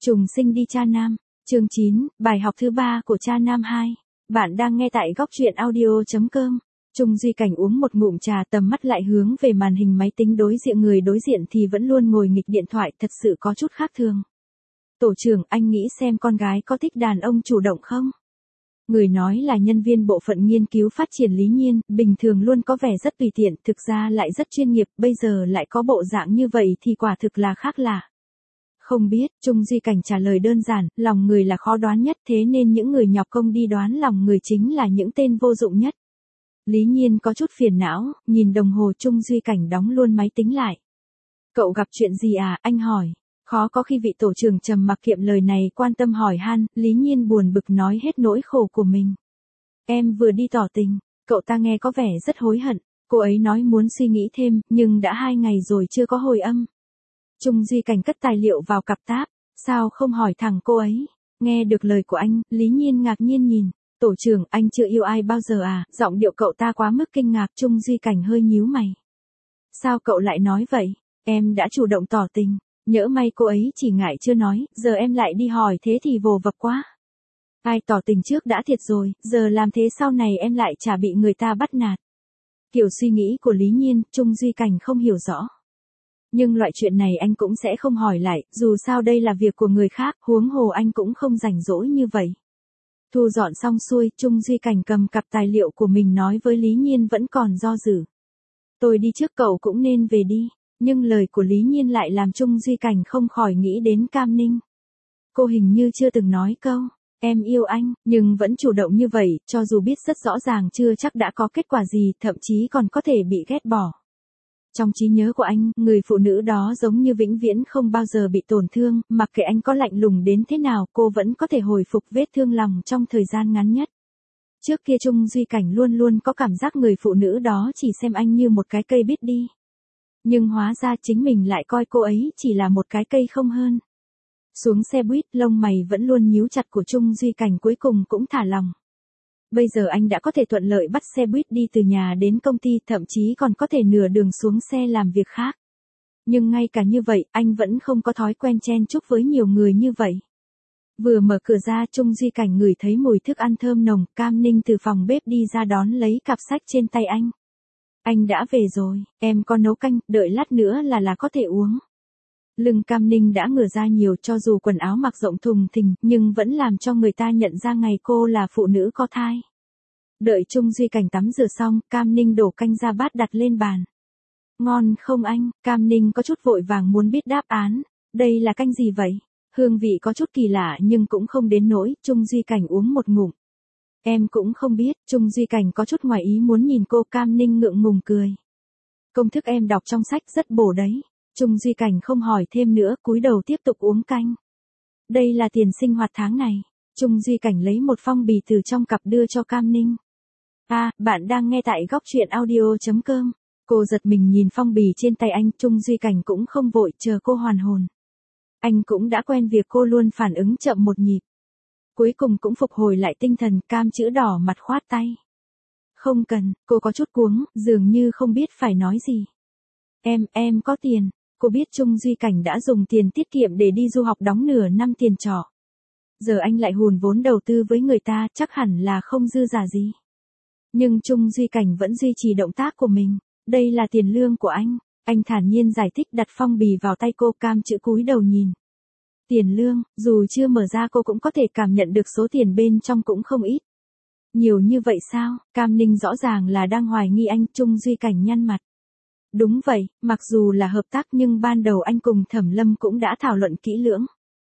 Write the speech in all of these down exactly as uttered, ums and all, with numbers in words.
Trùng sinh đi cha nam. Chương chín, bài học thứ ba của cha nam hai. Bạn đang nghe tại góc truyện audio chấm com. Trung Duy Cảnh uống một ngụm trà, tầm mắt lại hướng về màn hình máy tính đối diện, người đối diện thì vẫn luôn ngồi nghịch điện thoại, thật sự có chút khác thường. Tổ trưởng, anh nghĩ xem con gái có thích đàn ông chủ động không? Người nói là nhân viên bộ phận nghiên cứu phát triển Lý Nhiên, bình thường luôn có vẻ rất tùy tiện, thực ra lại rất chuyên nghiệp, bây giờ lại có bộ dạng như vậy thì quả thực là khác lạ. Không biết, Trung Duy Cảnh trả lời đơn giản, lòng người là khó đoán nhất, thế nên những người nhọc công đi đoán lòng người chính là những tên vô dụng nhất. Lý Nhiên có chút phiền não, nhìn đồng hồ. Trung Duy Cảnh đóng luôn máy tính lại. Cậu gặp chuyện gì à, anh hỏi. Khó có khi vị tổ trưởng trầm mặc kiệm lời này quan tâm hỏi han, Lý Nhiên buồn bực nói hết nỗi khổ của mình. Em vừa đi tỏ tình, cậu ta nghe có vẻ rất hối hận, cô ấy nói muốn suy nghĩ thêm, nhưng đã hai ngày rồi chưa có hồi âm. Trung Duy Cảnh cất tài liệu vào cặp tab, sao không hỏi thẳng cô ấy? Nghe được lời của anh, Lý Nhiên ngạc nhiên nhìn, tổ trưởng, anh chưa yêu ai bao giờ à? Giọng điệu cậu ta quá mức kinh ngạc. Trung Duy Cảnh hơi nhíu mày. Sao cậu lại nói vậy? Em đã chủ động tỏ tình, nhỡ may cô ấy chỉ ngại chưa nói, giờ em lại đi hỏi thế thì vồ vập quá. Ai tỏ tình trước đã thiệt rồi, giờ làm thế sau này em lại chả bị người ta bắt nạt. Kiểu suy nghĩ của Lý Nhiên, Trung Duy Cảnh không hiểu rõ. Nhưng loại chuyện này anh cũng sẽ không hỏi lại, dù sao đây là việc của người khác, huống hồ anh cũng không rảnh rỗi như vậy. Thu dọn xong xuôi, Trung Duy Cảnh cầm cặp tài liệu của mình nói với Lý Nhiên vẫn còn do dự. Tôi đi trước, cậu cũng nên về đi. Nhưng lời của Lý Nhiên lại làm Trung Duy Cảnh không khỏi nghĩ đến Cam Ninh. Cô hình như chưa từng nói câu, em yêu anh, nhưng vẫn chủ động như vậy, cho dù biết rất rõ ràng chưa chắc đã có kết quả gì, thậm chí còn có thể bị ghét bỏ. Trong trí nhớ của anh, người phụ nữ đó giống như vĩnh viễn không bao giờ bị tổn thương, mặc kệ anh có lạnh lùng đến thế nào, cô vẫn có thể hồi phục vết thương lòng trong thời gian ngắn nhất. Trước kia Trung Duy Cảnh luôn luôn có cảm giác người phụ nữ đó chỉ xem anh như một cái cây biết đi. Nhưng hóa ra chính mình lại coi cô ấy chỉ là một cái cây không hơn. Xuống xe buýt, lông mày vẫn luôn nhíu chặt của Trung Duy Cảnh cuối cùng cũng thả lòng. Bây giờ anh đã có thể thuận lợi bắt xe buýt đi từ nhà đến công ty, thậm chí còn có thể nửa đường xuống xe làm việc khác. Nhưng ngay cả như vậy, anh vẫn không có thói quen chen chúc với nhiều người như vậy. Vừa mở cửa ra, Trung Duy Cảnh ngửi thấy mùi thức ăn thơm nồng, Cam Ninh từ phòng bếp đi ra đón lấy cặp sách trên tay anh. Anh đã về rồi, em có nấu canh, đợi lát nữa là là có thể uống. Lưng Cam Ninh đã ngửa ra nhiều, cho dù quần áo mặc rộng thùng thình, nhưng vẫn làm cho người ta nhận ra ngày cô là phụ nữ có thai. Đợi Trung Duy Cảnh tắm rửa xong, Cam Ninh đổ canh ra bát đặt lên bàn. Ngon không anh? Cam Ninh có chút vội vàng muốn biết đáp án. Đây là canh gì vậy? Hương vị có chút kỳ lạ nhưng cũng không đến nỗi. Trung Duy Cảnh uống một ngụm. Em cũng không biết. Trung Duy Cảnh có chút ngoài ý muốn nhìn cô. Cam Ninh ngượng ngùng cười. Công thức em đọc trong sách rất bổ đấy. Trung Duy Cảnh không hỏi thêm nữa, cúi đầu tiếp tục uống canh. Đây là tiền sinh hoạt tháng này. Trung Duy Cảnh lấy một phong bì từ trong cặp đưa cho Cam Ninh. À, bạn đang nghe tại góc truyện audio chấm com. Cô giật mình nhìn phong bì trên tay anh. Trung Duy Cảnh cũng không vội, chờ cô hoàn hồn. Anh cũng đã quen việc cô luôn phản ứng chậm một nhịp. Cuối cùng cũng phục hồi lại tinh thần. Cam chữ đỏ mặt khoát tay. Không cần, cô có chút cuống, dường như không biết phải nói gì. Em, em có tiền. Cô biết Trung Duy Cảnh đã dùng tiền tiết kiệm để đi du học đóng nửa năm tiền trọ. Giờ anh lại hùn vốn đầu tư với người ta, chắc hẳn là không dư giả gì. Nhưng Trung Duy Cảnh vẫn duy trì động tác của mình. Đây là tiền lương của anh. Anh thản nhiên giải thích, đặt phong bì vào tay cô. Cam chữ cúi đầu nhìn. Tiền lương, dù chưa mở ra cô cũng có thể cảm nhận được số tiền bên trong cũng không ít. Nhiều như vậy sao? Cam Ninh rõ ràng là đang hoài nghi anh. Trung Duy Cảnh nhăn mặt. Đúng vậy, mặc dù là hợp tác nhưng ban đầu anh cùng Thẩm Lâm cũng đã thảo luận kỹ lưỡng.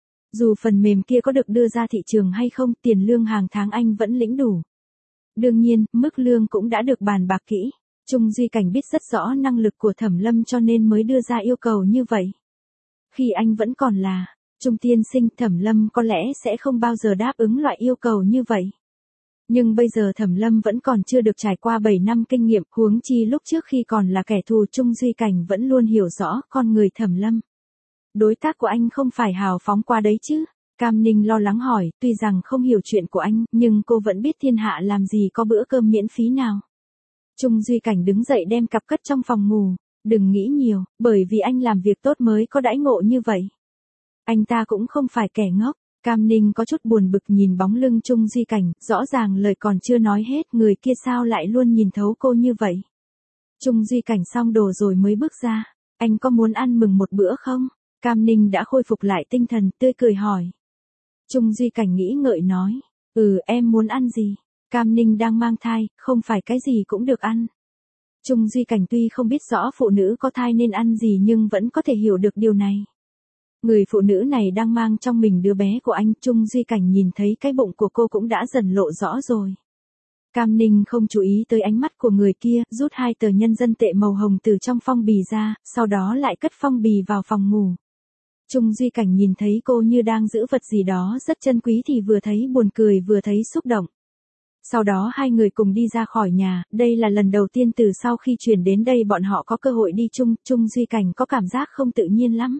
Dù phần mềm kia có được đưa ra thị trường hay không, tiền lương hàng tháng anh vẫn lĩnh đủ. Đương nhiên, mức lương cũng đã được bàn bạc kỹ. Trung Duy Cảnh biết rất rõ năng lực của Thẩm Lâm cho nên mới đưa ra yêu cầu như vậy. Khi anh vẫn còn là Trung tiên sinh, Thẩm Lâm có lẽ sẽ không bao giờ đáp ứng loại yêu cầu như vậy. Nhưng bây giờ Thẩm Lâm vẫn còn chưa được trải qua bảy năm kinh nghiệm, huống chi lúc trước khi còn là kẻ thù. Trung Duy Cảnh vẫn luôn hiểu rõ con người Thẩm Lâm. Đối tác của anh không phải hào phóng qua đấy chứ? Cam Ninh lo lắng hỏi, tuy rằng không hiểu chuyện của anh, nhưng cô vẫn biết thiên hạ làm gì có bữa cơm miễn phí nào. Trung Duy Cảnh đứng dậy đem cặp cất trong phòng ngủ. Đừng nghĩ nhiều, bởi vì anh làm việc tốt mới có đãi ngộ như vậy. Anh ta cũng không phải kẻ ngốc. Cam Ninh có chút buồn bực nhìn bóng lưng Trung Duy Cảnh, rõ ràng lời còn chưa nói hết người kia sao lại luôn nhìn thấu cô như vậy. Trung Duy Cảnh xong đồ rồi mới bước ra. Anh có muốn ăn mừng một bữa không? Cam Ninh đã khôi phục lại tinh thần, tươi cười hỏi. Trung Duy Cảnh nghĩ ngợi nói. Ừ, em muốn ăn gì? Cam Ninh đang mang thai, không phải cái gì cũng được ăn. Trung Duy Cảnh tuy không biết rõ phụ nữ có thai nên ăn gì nhưng vẫn có thể hiểu được điều này. Người phụ nữ này đang mang trong mình đứa bé của anh. Trung Duy Cảnh nhìn thấy cái bụng của cô cũng đã dần lộ rõ rồi. Cam Ninh không chú ý tới ánh mắt của người kia, rút hai tờ nhân dân tệ màu hồng từ trong phong bì ra, sau đó lại cất phong bì vào phòng ngủ. Trung Duy Cảnh nhìn thấy cô như đang giữ vật gì đó rất chân quý thì vừa thấy buồn cười vừa thấy xúc động. Sau đó hai người cùng đi ra khỏi nhà, đây là lần đầu tiên từ sau khi chuyển đến đây bọn họ có cơ hội đi chung. Trung Duy Cảnh có cảm giác không tự nhiên lắm.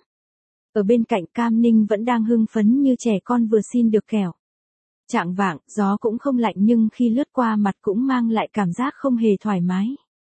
Ở bên cạnh Cam Ninh vẫn đang hưng phấn như trẻ con vừa xin được kẹo. Chạng vạng, gió cũng không lạnh nhưng khi lướt qua mặt cũng mang lại cảm giác không hề thoải mái.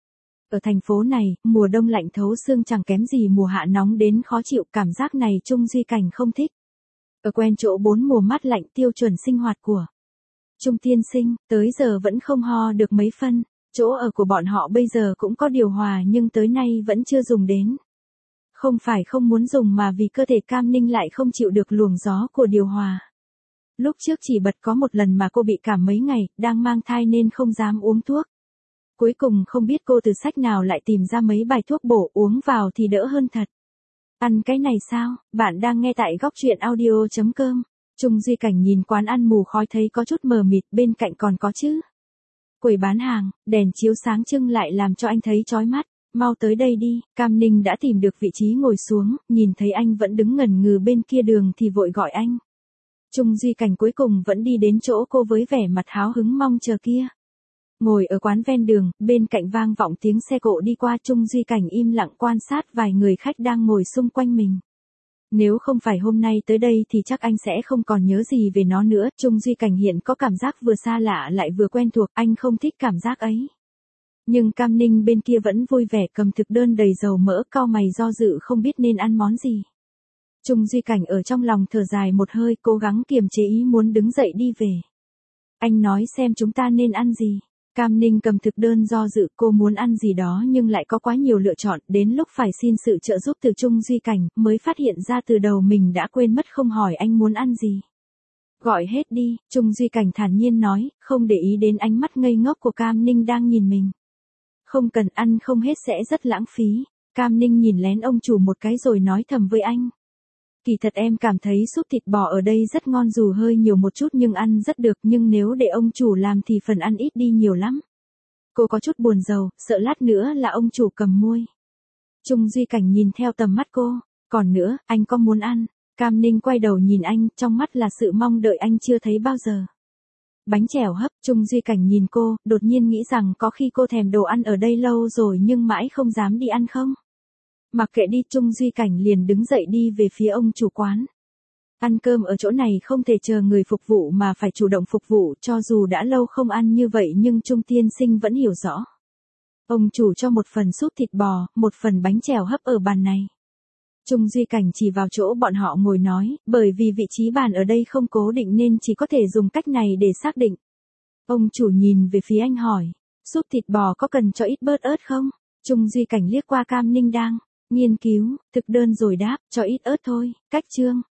Ở thành phố này, mùa đông lạnh thấu xương chẳng kém gì mùa hạ nóng đến khó chịu, cảm giác này Trung Duy Cảnh không thích. Ở quen chỗ bốn mùa mát lạnh tiêu chuẩn sinh hoạt của Trung tiên sinh, tới giờ vẫn không ho được mấy phân, chỗ ở của bọn họ bây giờ cũng có điều hòa nhưng tới nay vẫn chưa dùng đến. Không phải không muốn dùng mà vì cơ thể Cam Ninh lại không chịu được luồng gió của điều hòa. Lúc trước chỉ bật có một lần mà cô bị cảm mấy ngày, đang mang thai nên không dám uống thuốc. Cuối cùng không biết cô từ sách nào lại tìm ra mấy bài thuốc bổ uống vào thì đỡ hơn thật. Ăn cái này sao? Bạn đang nghe tại góc truyện audio chấm com. Trung Duy Cảnh nhìn quán ăn mù khói thấy có chút mờ mịt, bên cạnh còn có chứ. Quầy bán hàng, đèn chiếu sáng trưng lại làm cho anh thấy chói mắt. Mau tới đây đi. Cam Ninh đã tìm được vị trí ngồi xuống, nhìn thấy anh vẫn đứng ngẩn ngừ bên kia đường thì vội gọi anh. Trung Duy Cảnh cuối cùng vẫn đi đến chỗ cô với vẻ mặt háo hứng mong chờ kia. Ngồi ở quán ven đường, bên cạnh vang vọng tiếng xe cộ đi qua. Trung Duy Cảnh im lặng quan sát vài người khách đang ngồi xung quanh mình. Nếu không phải hôm nay tới đây thì chắc anh sẽ không còn nhớ gì về nó nữa. Trung Duy Cảnh hiện có cảm giác vừa xa lạ lại vừa quen thuộc, anh không thích cảm giác ấy. Nhưng Cam Ninh bên kia vẫn vui vẻ cầm thực đơn đầy dầu mỡ, cau mày do dự không biết nên ăn món gì. Trung Duy Cảnh ở trong lòng thở dài một hơi, cố gắng kiềm chế ý muốn đứng dậy đi về. Anh nói xem chúng ta nên ăn gì. Cam Ninh cầm thực đơn do dự, cô muốn ăn gì đó nhưng lại có quá nhiều lựa chọn, đến lúc phải xin sự trợ giúp từ Trung Duy Cảnh, mới phát hiện ra từ đầu mình đã quên mất không hỏi anh muốn ăn gì. Gọi hết đi, Trung Duy Cảnh thản nhiên nói, không để ý đến ánh mắt ngây ngốc của Cam Ninh đang nhìn mình. Không cần, ăn không hết sẽ rất lãng phí. Cam Ninh nhìn lén ông chủ một cái rồi nói thầm với anh. Kỳ thật em cảm thấy súp thịt bò ở đây rất ngon dù hơi nhiều một chút nhưng ăn rất được, nhưng nếu để ông chủ làm thì phần ăn ít đi nhiều lắm. Cô có chút buồn rầu, sợ lát nữa là ông chủ cầm muôi. Trung Duy Cảnh nhìn theo tầm mắt cô, còn nữa, anh có muốn ăn? Cam Ninh quay đầu nhìn anh, trong mắt là sự mong đợi anh chưa thấy bao giờ. Bánh chèo hấp. Trung Duy Cảnh nhìn cô, đột nhiên nghĩ rằng có khi cô thèm đồ ăn ở đây lâu rồi nhưng mãi không dám đi ăn không? Mặc kệ đi, Trung Duy Cảnh liền đứng dậy đi về phía ông chủ quán. Ăn cơm ở chỗ này không thể chờ người phục vụ mà phải chủ động phục vụ, cho dù đã lâu không ăn như vậy nhưng Trung tiên sinh vẫn hiểu rõ. Ông chủ cho một phần súp thịt bò, một phần bánh chèo hấp ở bàn này. Trung Duy Cảnh chỉ vào chỗ bọn họ ngồi nói, bởi vì vị trí bàn ở đây không cố định nên chỉ có thể dùng cách này để xác định. Ông chủ nhìn về phía anh hỏi, súp thịt bò có cần cho ít bớt ớt không? Trung Duy Cảnh liếc qua Cam Ninh đang nghiên cứu thực đơn rồi đáp, cho ít ớt thôi. Cách chương